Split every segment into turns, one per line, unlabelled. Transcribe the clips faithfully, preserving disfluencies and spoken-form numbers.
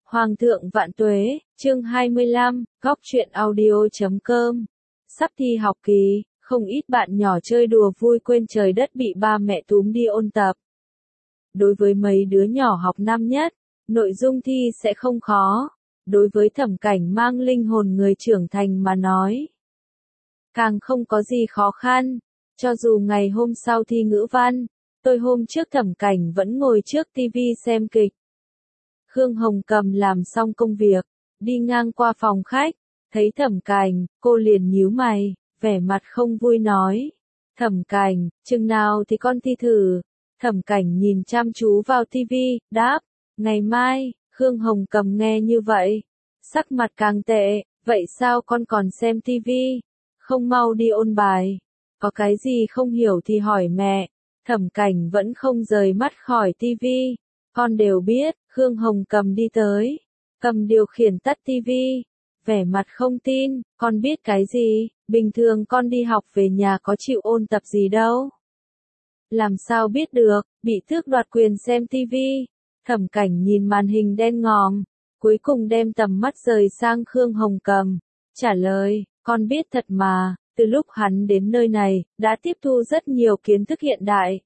Hoàng thượng vạn tuế, chương hai mươi lăm, góc truyện audio chấm com. Sắp thi học kỳ, không ít bạn nhỏ chơi đùa vui quên trời đất bị ba mẹ túm đi ôn tập. Đối với mấy đứa nhỏ học năm nhất, nội dung thi sẽ không khó. Đối với Thẩm Cảnh mang linh hồn người trưởng thành mà nói, càng không có gì khó khăn. Cho dù ngày hôm sau thi ngữ văn, tôi hôm trước Thẩm Cảnh vẫn ngồi trước tivi xem kịch. Khương Hồng Cầm làm xong công việc, đi ngang qua phòng khách, thấy Thẩm Cảnh, cô liền nhíu mày, vẻ mặt không vui nói. Thẩm Cảnh, chừng nào thì con thi thử? Thẩm Cảnh nhìn chăm chú vào tivi, đáp, ngày mai. Khương Hồng Cầm nghe như vậy, sắc mặt càng tệ, vậy sao con còn xem tivi? Không mau đi ôn bài. Có cái gì không hiểu thì hỏi mẹ. Thẩm Cảnh vẫn không rời mắt khỏi tivi. Con đều biết. Khương Hồng Cầm đi tới, cầm điều khiển tắt tivi, vẻ mặt không tin, con biết cái gì, bình thường con đi học về nhà có chịu ôn tập gì đâu. Làm sao biết được, bị tước đoạt quyền xem tivi. Thẩm Cảnh nhìn màn hình đen ngòm, cuối cùng đem tầm mắt rời sang Khương Hồng Cầm, trả lời, con biết thật mà, từ lúc hắn đến nơi này, đã tiếp thu rất nhiều kiến thức hiện đại.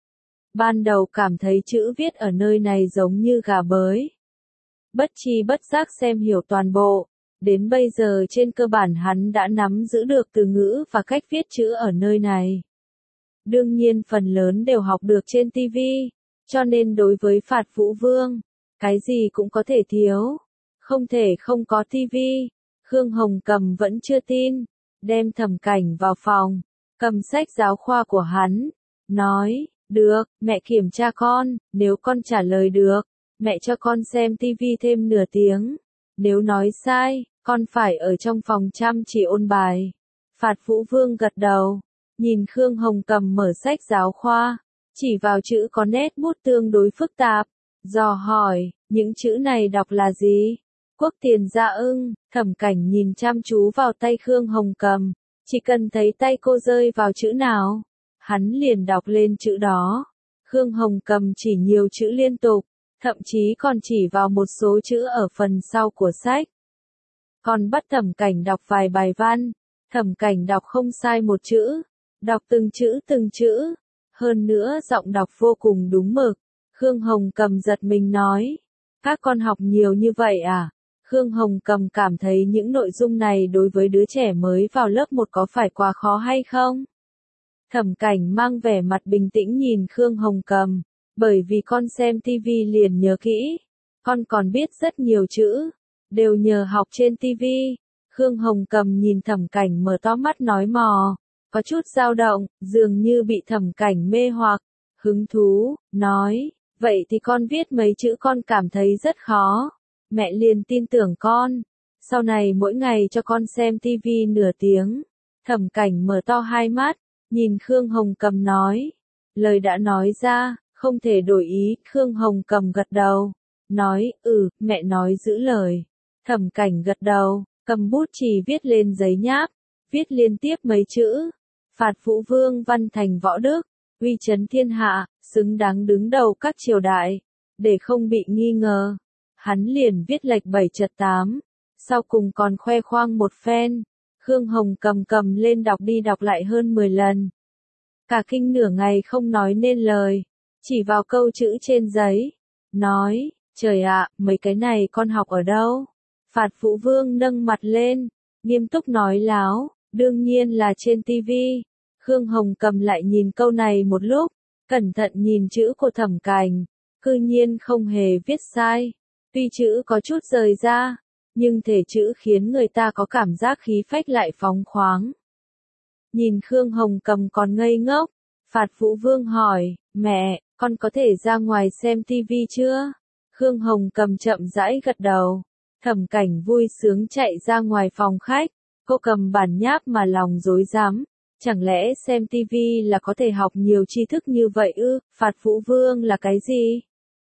Ban đầu cảm thấy chữ viết ở nơi này giống như gà bới. Bất chi bất giác xem hiểu toàn bộ, đến bây giờ trên cơ bản hắn đã nắm giữ được từ ngữ và cách viết chữ ở nơi này. Đương nhiên phần lớn đều học được trên tivi, cho nên đối với Phạt Vũ Vương, cái gì cũng có thể thiếu, không thể không có tivi. Khương Hồng Cầm vẫn chưa tin, đem Thẩm Cảnh vào phòng, cầm sách giáo khoa của hắn, nói, được, mẹ kiểm tra con, nếu con trả lời được, mẹ cho con xem tivi thêm nửa tiếng. Nếu nói sai, con phải ở trong phòng chăm chỉ ôn bài. Phạt Vũ Vương gật đầu, nhìn Khương Hồng Cầm mở sách giáo khoa, chỉ vào chữ có nét bút tương đối phức tạp, dò hỏi, những chữ này đọc là gì? Quốc tiền gia ưng. Thẩm Cảnh nhìn chăm chú vào tay Khương Hồng Cầm, chỉ cần thấy tay cô rơi vào chữ nào, hắn liền đọc lên chữ đó. Khương Hồng Cầm chỉ nhiều chữ liên tục, thậm chí còn chỉ vào một số chữ ở phần sau của sách. Còn bắt Thẩm Cảnh đọc vài bài văn, Thẩm Cảnh đọc không sai một chữ, đọc từng chữ từng chữ, hơn nữa giọng đọc vô cùng đúng mực. Khương Hồng Cầm giật mình nói, các con học nhiều như vậy à? Khương Hồng Cầm cảm thấy những nội dung này đối với đứa trẻ mới vào lớp một có phải quá khó hay không? Thẩm Cảnh mang vẻ mặt bình tĩnh nhìn Khương Hồng Cầm, bởi vì con xem tivi liền nhớ kỹ, con còn biết rất nhiều chữ, đều nhờ học trên tivi. Khương Hồng Cầm nhìn Thẩm Cảnh mở to mắt nói mò, có chút dao động, dường như bị Thẩm Cảnh mê hoặc, hứng thú, nói, vậy thì con viết mấy chữ con cảm thấy rất khó, mẹ liền tin tưởng con, sau này mỗi ngày cho con xem tivi nửa tiếng. Thẩm Cảnh mở to hai mắt, nhìn Khương Hồng Cầm nói, lời đã nói ra, không thể đổi ý. Khương Hồng Cầm gật đầu, nói, ừ, mẹ nói giữ lời. Thẩm Cảnh gật đầu, cầm bút chì viết lên giấy nháp, viết liên tiếp mấy chữ, Phạt Vũ Vương văn thành võ đức, uy chấn thiên hạ, xứng đáng đứng đầu các triều đại. Để không bị nghi ngờ, hắn liền viết lệch bảy trật tám, sau cùng còn khoe khoang một phen. Khương Hồng Cầm cầm lên đọc đi đọc lại hơn mười lần. Cả kinh nửa ngày không nói nên lời, chỉ vào câu chữ trên giấy, nói, trời ạ, mấy cái này con học ở đâu? Phạt Vũ Vương nâng mặt lên, nghiêm túc nói láo, đương nhiên là trên tivi. Khương Hồng Cầm lại nhìn câu này một lúc, cẩn thận nhìn chữ của Thẩm Cảnh, cư nhiên không hề viết sai, tuy chữ có chút rời ra, nhưng thể chữ khiến người ta có cảm giác khí phách lại phóng khoáng. Nhìn Khương Hồng Cầm còn ngây ngốc, Phạt Vũ Vương hỏi, mẹ, con có thể ra ngoài xem tivi chưa? Khương Hồng Cầm chậm rãi gật đầu. Thẩm Cảnh vui sướng chạy ra ngoài phòng khách, cô cầm bản nháp mà lòng rối rắm, chẳng lẽ xem tivi là có thể học nhiều tri thức như vậy ư? Phạt Vũ Vương là cái gì?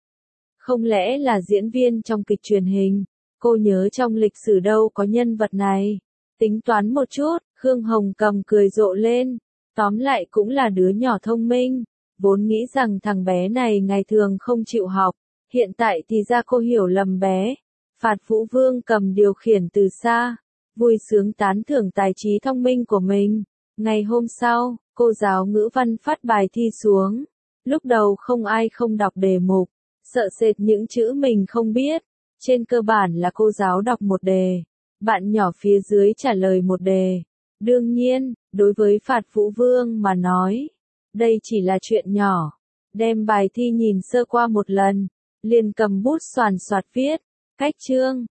Không lẽ là diễn viên trong kịch truyền hình? Cô nhớ trong lịch sử đâu có nhân vật này. Tính toán một chút, Khương Hồng Cầm cười rộ lên. Tóm lại cũng là đứa nhỏ thông minh. Vốn nghĩ rằng thằng bé này ngày thường không chịu học. Hiện tại thì ra cô hiểu lầm bé. Phạt Vũ Vương cầm điều khiển từ xa, vui sướng tán thưởng tài trí thông minh của mình. Ngày hôm sau, cô giáo ngữ văn phát bài thi xuống. Lúc đầu không ai không đọc đề mục, sợ sệt những chữ mình không biết. Trên cơ bản là cô giáo đọc một đề, bạn nhỏ phía dưới trả lời một đề. Đương nhiên, đối với Phạt Vũ Vương mà nói, đây chỉ là chuyện nhỏ. Đem bài thi nhìn sơ qua một lần, liền cầm bút soàn soạt viết, cách chương,